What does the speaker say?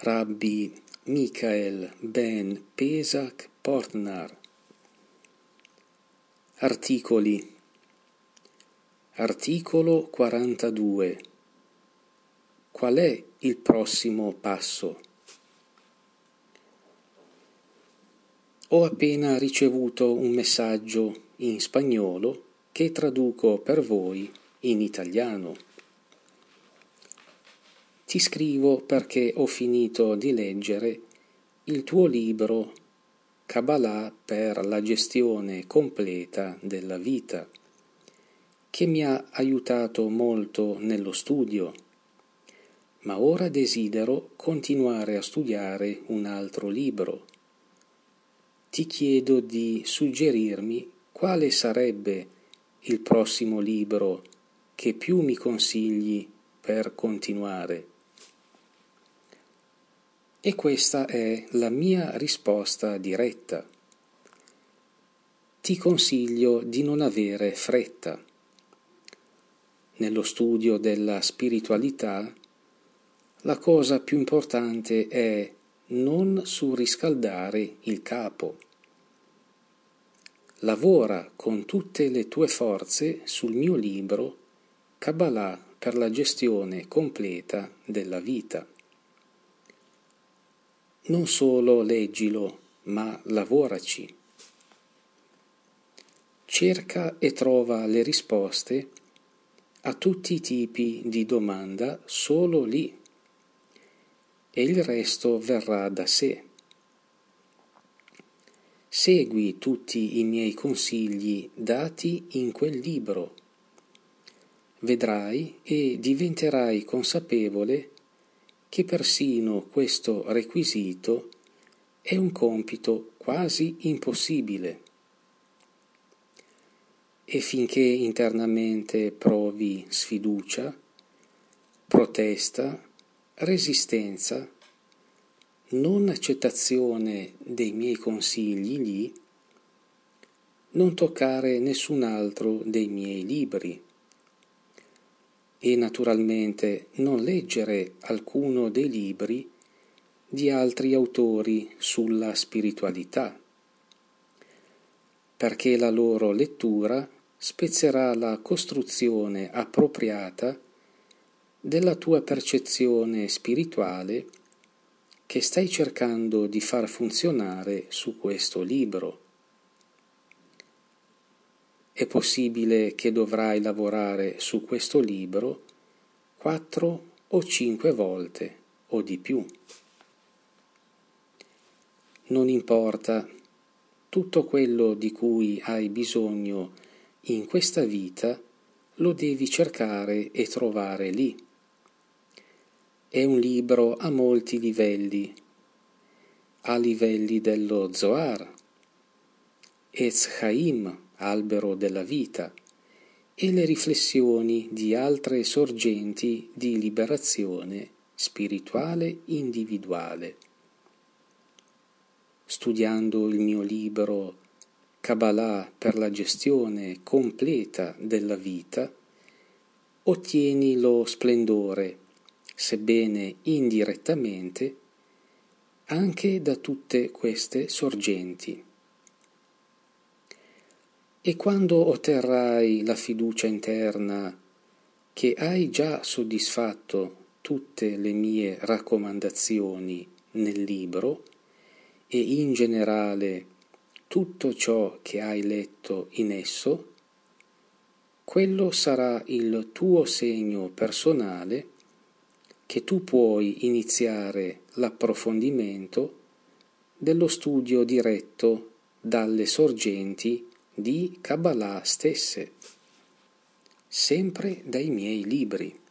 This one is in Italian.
Rabbi Michael ben Pesach Portnar. Articoli. Articolo 42. Qual è il prossimo passo? Ho appena ricevuto un messaggio in spagnolo che traduco per voi in italiano. Ti scrivo perché ho finito di leggere il tuo libro Kabbalah per la gestione completa della vita, che mi ha aiutato molto nello studio, ma ora desidero continuare a studiare un altro libro. Ti chiedo di suggerirmi quale sarebbe il prossimo libro che più mi consigli per continuare. E questa è la mia risposta diretta. Ti consiglio di non avere fretta. Nello studio della spiritualità, la cosa più importante è non surriscaldare il capo. Lavora con tutte le tue forze sul mio libro Kabbalah per la gestione completa della vita. Non solo leggilo, ma lavoraci. Cerca e trova le risposte a tutti i tipi di domanda solo lì, e il resto verrà da sé. Segui tutti i miei consigli dati in quel libro. Vedrai e diventerai consapevole che persino questo requisito è un compito quasi impossibile. E finché internamente provi sfiducia, protesta, resistenza, non accettazione dei miei consigli lì, non toccare nessun altro dei miei libri. E naturalmente non leggere alcuno dei libri di altri autori sulla spiritualità, perché la loro lettura spezzerà la costruzione appropriata della tua percezione spirituale che stai cercando di far funzionare su questo libro. È possibile che dovrai lavorare su questo libro 4 o 5 volte o di più. Non importa, tutto quello di cui hai bisogno in questa vita lo devi cercare e trovare lì. È un libro a molti livelli, a livelli dello Zohar, Etz Chaim, albero della vita, e le riflessioni di altre sorgenti di liberazione spirituale individuale. Studiando il mio libro Kabbalah per la gestione completa della vita, ottieni lo splendore, sebbene indirettamente, anche da tutte queste sorgenti. E quando otterrai la fiducia interna che hai già soddisfatto tutte le mie raccomandazioni nel libro e in generale tutto ciò che hai letto in esso, quello sarà il tuo segno personale che tu puoi iniziare l'approfondimento dello studio diretto dalle sorgenti di Kabbalah stesse, sempre dai miei libri.